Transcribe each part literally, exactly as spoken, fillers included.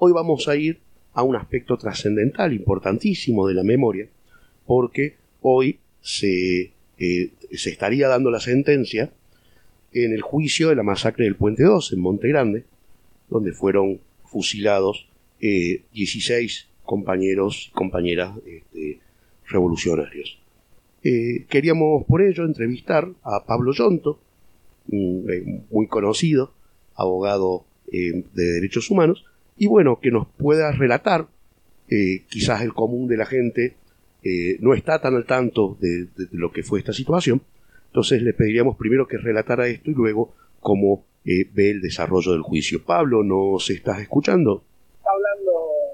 hoy vamos a ir a un aspecto trascendental, importantísimo de la memoria, porque hoy se, eh, se estaría dando la sentencia en el juicio de la masacre del Puente dos en Monte Grande, donde fueron fusilados eh, dieciséis compañeros y compañeras este, revolucionarios. Eh, queríamos por ello entrevistar a Pablo Yonto, eh, muy conocido, abogado eh, de derechos humanos, y bueno, que nos pueda relatar, eh, quizás el común de la gente eh, no está tan al tanto de, de, de lo que fue esta situación. Entonces le pediríamos primero que relatara esto y luego cómo eh, ve el desarrollo del juicio. Pablo, ¿nos estás escuchando? Hablando.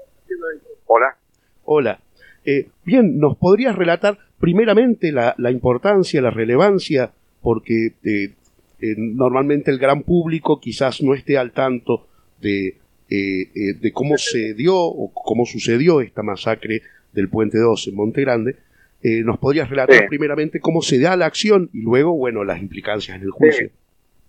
Hola. Hola. Eh, bien, ¿nos podrías relatar primeramente la, la importancia, la relevancia? Porque eh, eh, normalmente el gran público quizás no esté al tanto de, eh, eh, de cómo se dio o cómo sucedió esta masacre del Puente dos en Monte Grande. Eh, ¿Nos podrías relatar sí. primeramente cómo se da la acción y luego, bueno, las implicancias en el juicio? Sí.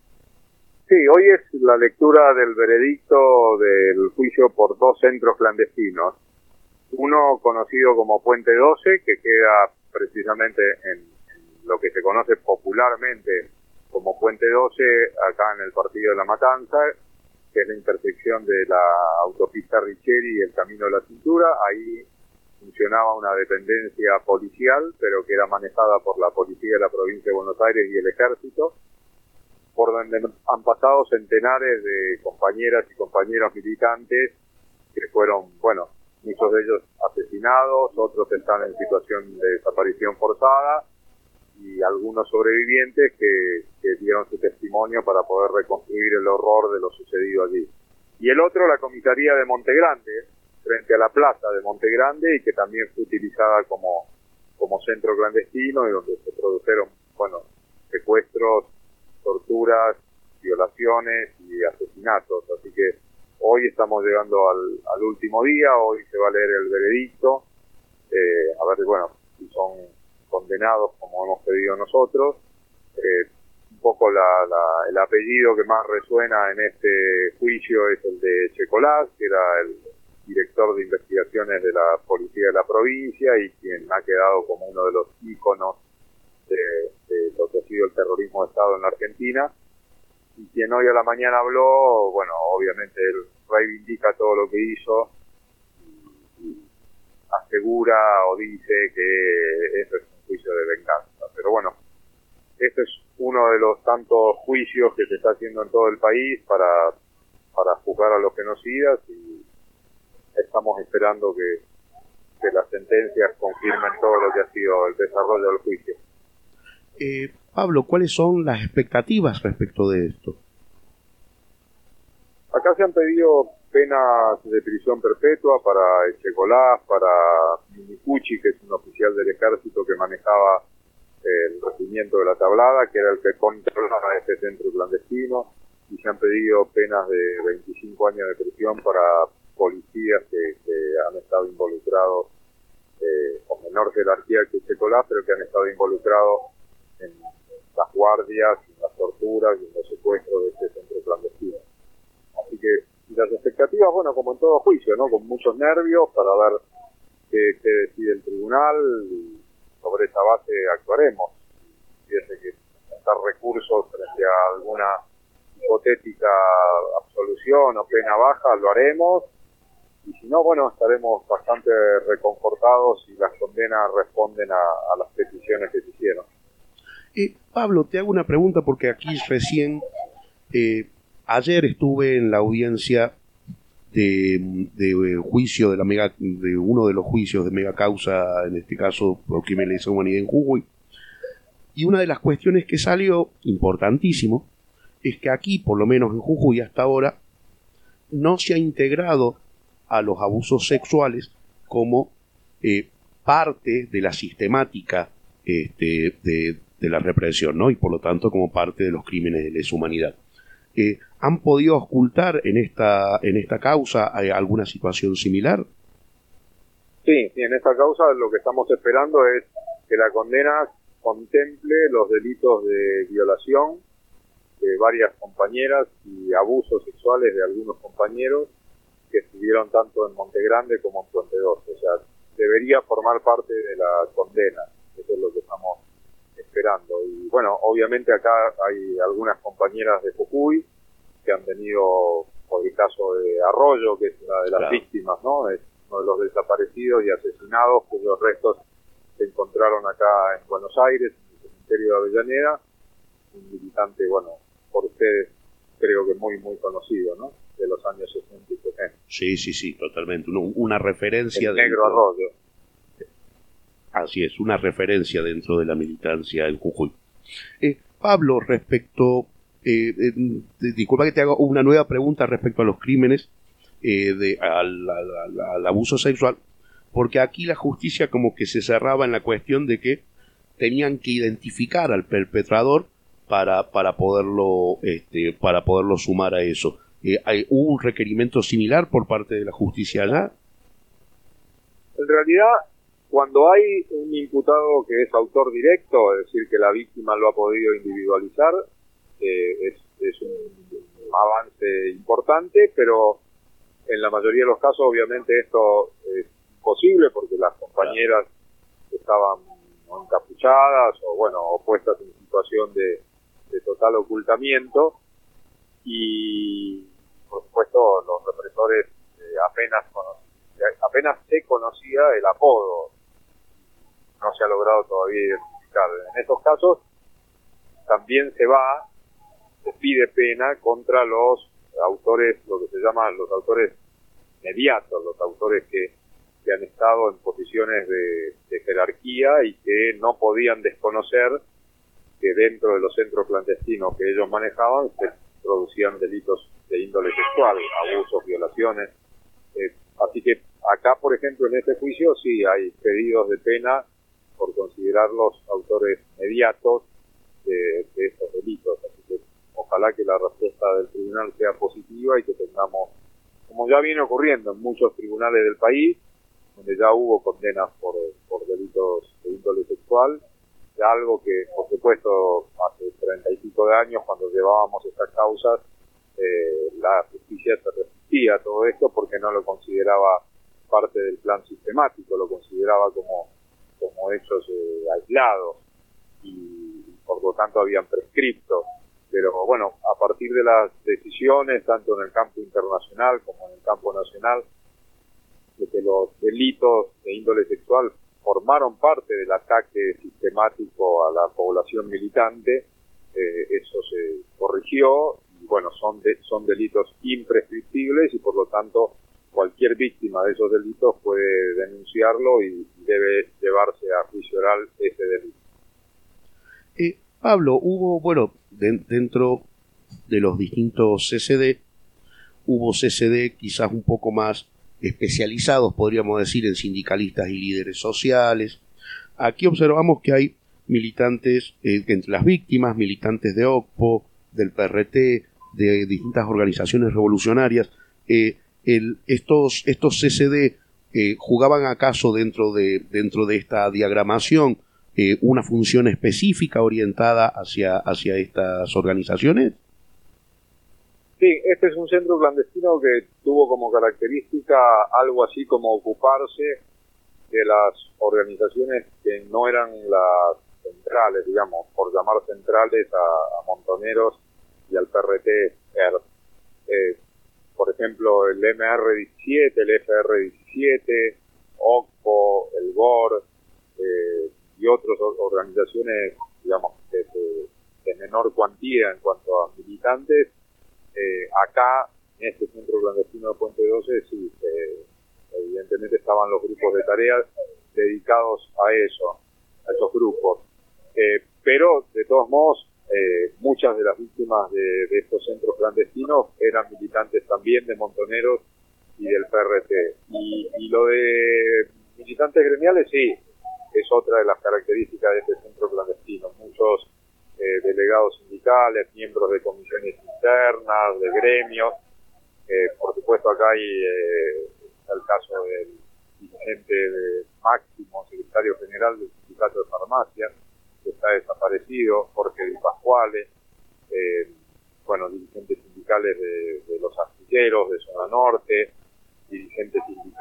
sí, hoy es la lectura del veredicto del juicio por dos centros clandestinos. Uno conocido como Puente doce, que queda precisamente en, en lo que se conoce popularmente como Puente doce, acá en el partido de La Matanza, que es la intersección de la autopista Richeri y el Camino de la Cintura. Ahí funcionaba una dependencia policial, pero que era manejada por la policía de la provincia de Buenos Aires y el ejército, por donde han pasado centenares de compañeras y compañeros militantes que fueron, bueno, muchos de ellos asesinados, otros están en situación de desaparición forzada y algunos sobrevivientes que, que dieron su testimonio para poder reconstruir el horror de lo sucedido allí. Y el otro, la comisaría de Monte Grande, frente a la plaza de Monte Grande, y que también fue utilizada como, como centro clandestino y donde se produjeron, bueno, secuestros, torturas, violaciones y asesinatos. Así que hoy estamos llegando al, al último día, hoy se va a leer el veredicto, eh, a ver, bueno, si son condenados como hemos pedido nosotros. Eh, un poco la, la, el apellido que más resuena en este juicio es el de Checolás, que era el director de investigaciones de la policía de la provincia y quien ha quedado como uno de los íconos de, de lo que ha sido el terrorismo de Estado en la Argentina, y quien hoy a la mañana habló, bueno, obviamente él reivindica todo lo que hizo y, y asegura o dice que eso es un juicio de venganza. Pero bueno, este es uno de los tantos juicios que se está haciendo en todo el país para, para juzgar a los genocidas, y estamos esperando que, que las sentencias confirmen todo lo que ha sido el desarrollo del juicio. Eh, Pablo, ¿cuáles son las expectativas respecto de esto? Acá se han pedido penas de prisión perpetua para Echecolás, para Minicucci, que es un oficial del ejército que manejaba el regimiento de la Tablada, que era el que controlaba este centro clandestino, y se han pedido penas de veinticinco años de prisión para policías que, que han estado involucrados eh, con menor jerarquía que Checolás, pero que han estado involucrados en las guardias, en las torturas y en los secuestros de este centro clandestino. Así que las expectativas, bueno, como en todo juicio, ¿no? Con muchos nervios para ver qué, qué decide el tribunal, y sobre esa base actuaremos. Si hubiese que presentar recursos frente a alguna hipotética absolución o pena baja, lo haremos. Y si no, bueno, estaremos bastante reconfortados si las condenas responden a, a las peticiones que se hicieron. Eh, Pablo, te hago una pregunta porque aquí recién, eh, ayer estuve en la audiencia de, de juicio de la mega, de uno de los juicios de mega causa, en este caso por crimen de lesa humanidad en Jujuy, y una de las cuestiones que salió, importantísimo, es que aquí, por lo menos en Jujuy hasta ahora, no se ha integrado a los abusos sexuales como eh, parte de la sistemática este, de, de la represión, ¿no? Y por lo tanto como parte de los crímenes de lesa humanidad. Eh, ¿Han podido ocultar en esta en esta causa eh, alguna situación similar? Sí, sí, en esta causa lo que estamos esperando es que la condena contemple los delitos de violación de varias compañeras y abusos sexuales de algunos compañeros que estuvieron tanto en Monte Grande como en Puente doce. O sea, debería formar parte de la condena. Eso es lo que estamos esperando. Y bueno, obviamente acá hay algunas compañeras de Jujuy que han venido por el caso de Arroyo, que es una de las claro. víctimas, ¿no? Es uno de los desaparecidos y asesinados, cuyos restos se encontraron acá en Buenos Aires, en el cementerio de Avellaneda. Un militante, bueno, por ustedes creo que muy, muy conocido, ¿no? De los años sesenta y setenta. Sí, sí, sí, totalmente. Una, una referencia. El Negro dentro... Arroyo. Así es, una referencia dentro de la militancia en Jujuy. Eh, Pablo, respecto, eh, eh, disculpa que te haga una nueva pregunta respecto a los crímenes, eh, de, al, al, al abuso sexual, porque aquí la justicia como que se cerraba en la cuestión de que tenían que identificar al perpetrador para, para, poderlo, este, para poderlo sumar a eso. Eh, hay, ¿Hubo un requerimiento similar por parte de la justicia allá? En realidad, cuando hay un imputado que es autor directo, es decir, que la víctima lo ha podido individualizar, eh, es, es un avance importante, pero en la mayoría de los casos obviamente esto es imposible porque las compañeras estaban encapuchadas o bueno, o puestas en situación de, de total ocultamiento y por supuesto los represores eh, apenas, apenas se conocía el apodo. No se ha logrado todavía identificar. En estos casos también se va, se pide pena contra los autores, lo que se llama los autores mediatos, los autores que, que han estado en posiciones de, de jerarquía y que no podían desconocer que dentro de los centros clandestinos que ellos manejaban se producían delitos de índole sexual, abusos, violaciones. Eh, así que acá, por ejemplo, en este juicio sí hay pedidos de pena por considerarlos autores mediatos de, de estos delitos. Así que ojalá que la respuesta del tribunal sea positiva y que tengamos, como ya viene ocurriendo en muchos tribunales del país, donde ya hubo condenas por, por delitos de índole sexual, de algo que, por supuesto, hace treinta y pico de años, cuando llevábamos estas causas, eh, la justicia se resistía a todo esto porque no lo consideraba parte del plan sistemático, lo consideraba como como hechos eh, aislados y por lo tanto habían prescripto. Pero bueno, a partir de las decisiones, tanto en el campo internacional como en el campo nacional, de que los delitos de índole sexual formaron parte del ataque sistemático a la población militante, eh, eso se corrigió y bueno, son, de, son delitos imprescriptibles y por lo tanto cualquier víctima de esos delitos puede denunciarlo y debe llevarse a juicio oral ese delito. Eh, Pablo, hubo, bueno, de, dentro de los distintos C C D, hubo C C D quizás un poco más especializados, podríamos decir, en sindicalistas y líderes sociales. Aquí observamos que hay militantes, eh, entre las víctimas, militantes de O C P O, del P R T, de distintas organizaciones revolucionarias. Eh, el, estos, estos C C D eh, jugaban acaso dentro de, dentro de esta diagramación eh, una función específica orientada hacia, hacia estas organizaciones. Sí, este es un centro clandestino que tuvo como característica algo así como ocuparse de las organizaciones que no eran las centrales, digamos, por llamar centrales a, a Montoneros y al P R T. Eh, por ejemplo, el M R diecisiete, el F R diecisiete, O C P O, el G O R eh, y otras organizaciones, digamos, de, de, de menor cuantía en cuanto a militantes. Eh, acá, en este centro clandestino de Puente doce, sí, eh, evidentemente estaban los grupos de tareas dedicados a eso, a esos grupos. Eh, pero, de todos modos, eh, muchas de las víctimas de, de estos centros clandestinos eran militantes también de Montoneros y del P R T. Y, y lo de militantes gremiales, sí, es otra de las características de este centro clandestino. Muchos eh, delegados sindicales, miembros de comisiones internas, de gremios. Eh, por supuesto, acá hay eh, el caso del dirigente de Máximo, secretario general del Sindicato de Farmacia, que está desaparecido, Jorge Di Pasquale, eh, bueno, dirigentes sindicales de, de los astilleros de Zona Norte,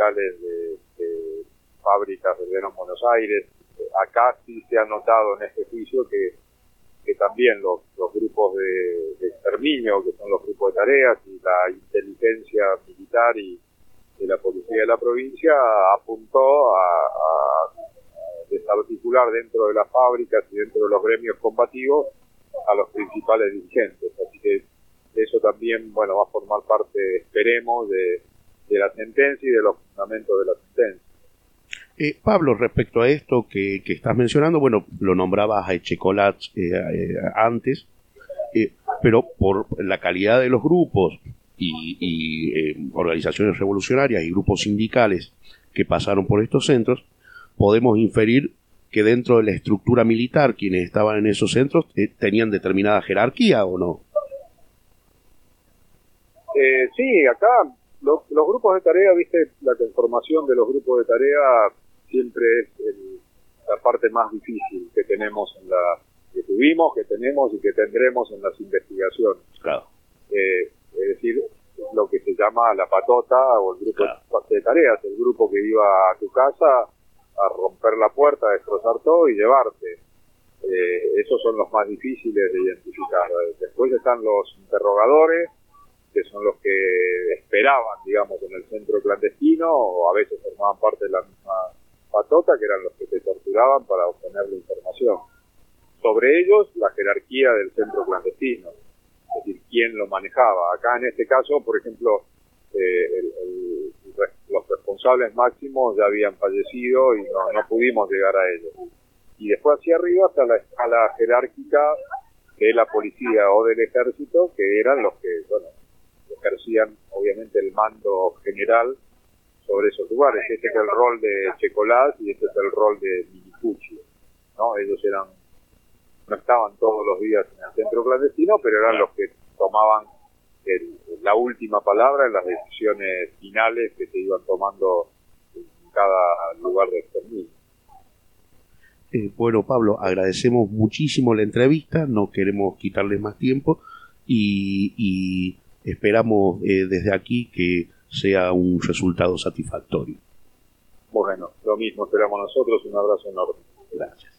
sindicales de, de fábricas del Gran Buenos Aires. Acá sí se ha notado en este juicio que, que también los, los grupos de, de exterminio, que son los grupos de tareas, y la inteligencia militar y de la policía de la provincia apuntó a, a desarticular dentro de las fábricas y dentro de los gremios combativos a los principales dirigentes. Así que eso también, bueno, va a formar parte, esperemos, de, de la sentencia y de los fundamentos de la sentencia. Eh, Pablo, respecto a esto que, que estás mencionando, bueno, lo nombrabas a Echecolat eh, eh, antes, eh, pero por la calidad de los grupos y, y eh, organizaciones revolucionarias y grupos sindicales que pasaron por estos centros, podemos inferir que dentro de la estructura militar quienes estaban en esos centros eh, tenían determinada jerarquía, ¿o no? Eh, sí, acá los, los grupos de tarea, viste, la conformación de los grupos de tarea siempre es el, la parte más difícil que tenemos en la que tuvimos, que tenemos y que tendremos en las investigaciones. Claro. Eh, es decir, lo que se llama la patota o el grupo claro. de tareas, el grupo que iba a tu casa a romper la puerta, a destrozar todo y llevarte. Eh, esos son los más difíciles de identificar. Después están los interrogadores, que son los que esperaban, digamos, en el centro clandestino, o a veces formaban parte de la misma patota, que eran los que te torturaban para obtener la información. Sobre ellos, la jerarquía del centro clandestino, es decir, quién lo manejaba. Acá en este caso, por ejemplo, eh, el, el, los responsables máximos ya habían fallecido y no, no pudimos llegar a ellos. Y después hacia arriba hasta la escala jerárquica de la policía o del ejército, que eran los que, bueno, ejercían obviamente el mando general sobre esos lugares. Este es el rol de Echecolat y este es el rol de Minicucci, ¿no? Ellos eran, no estaban todos los días en el centro clandestino, pero eran los que tomaban el, la última palabra en las decisiones finales que se iban tomando en cada lugar de exterminio. Eh, bueno, Pablo, agradecemos muchísimo la entrevista, no queremos quitarles más tiempo y, y esperamos eh, desde aquí que sea un resultado satisfactorio. Bueno, lo mismo esperamos nosotros, un abrazo enorme. Gracias.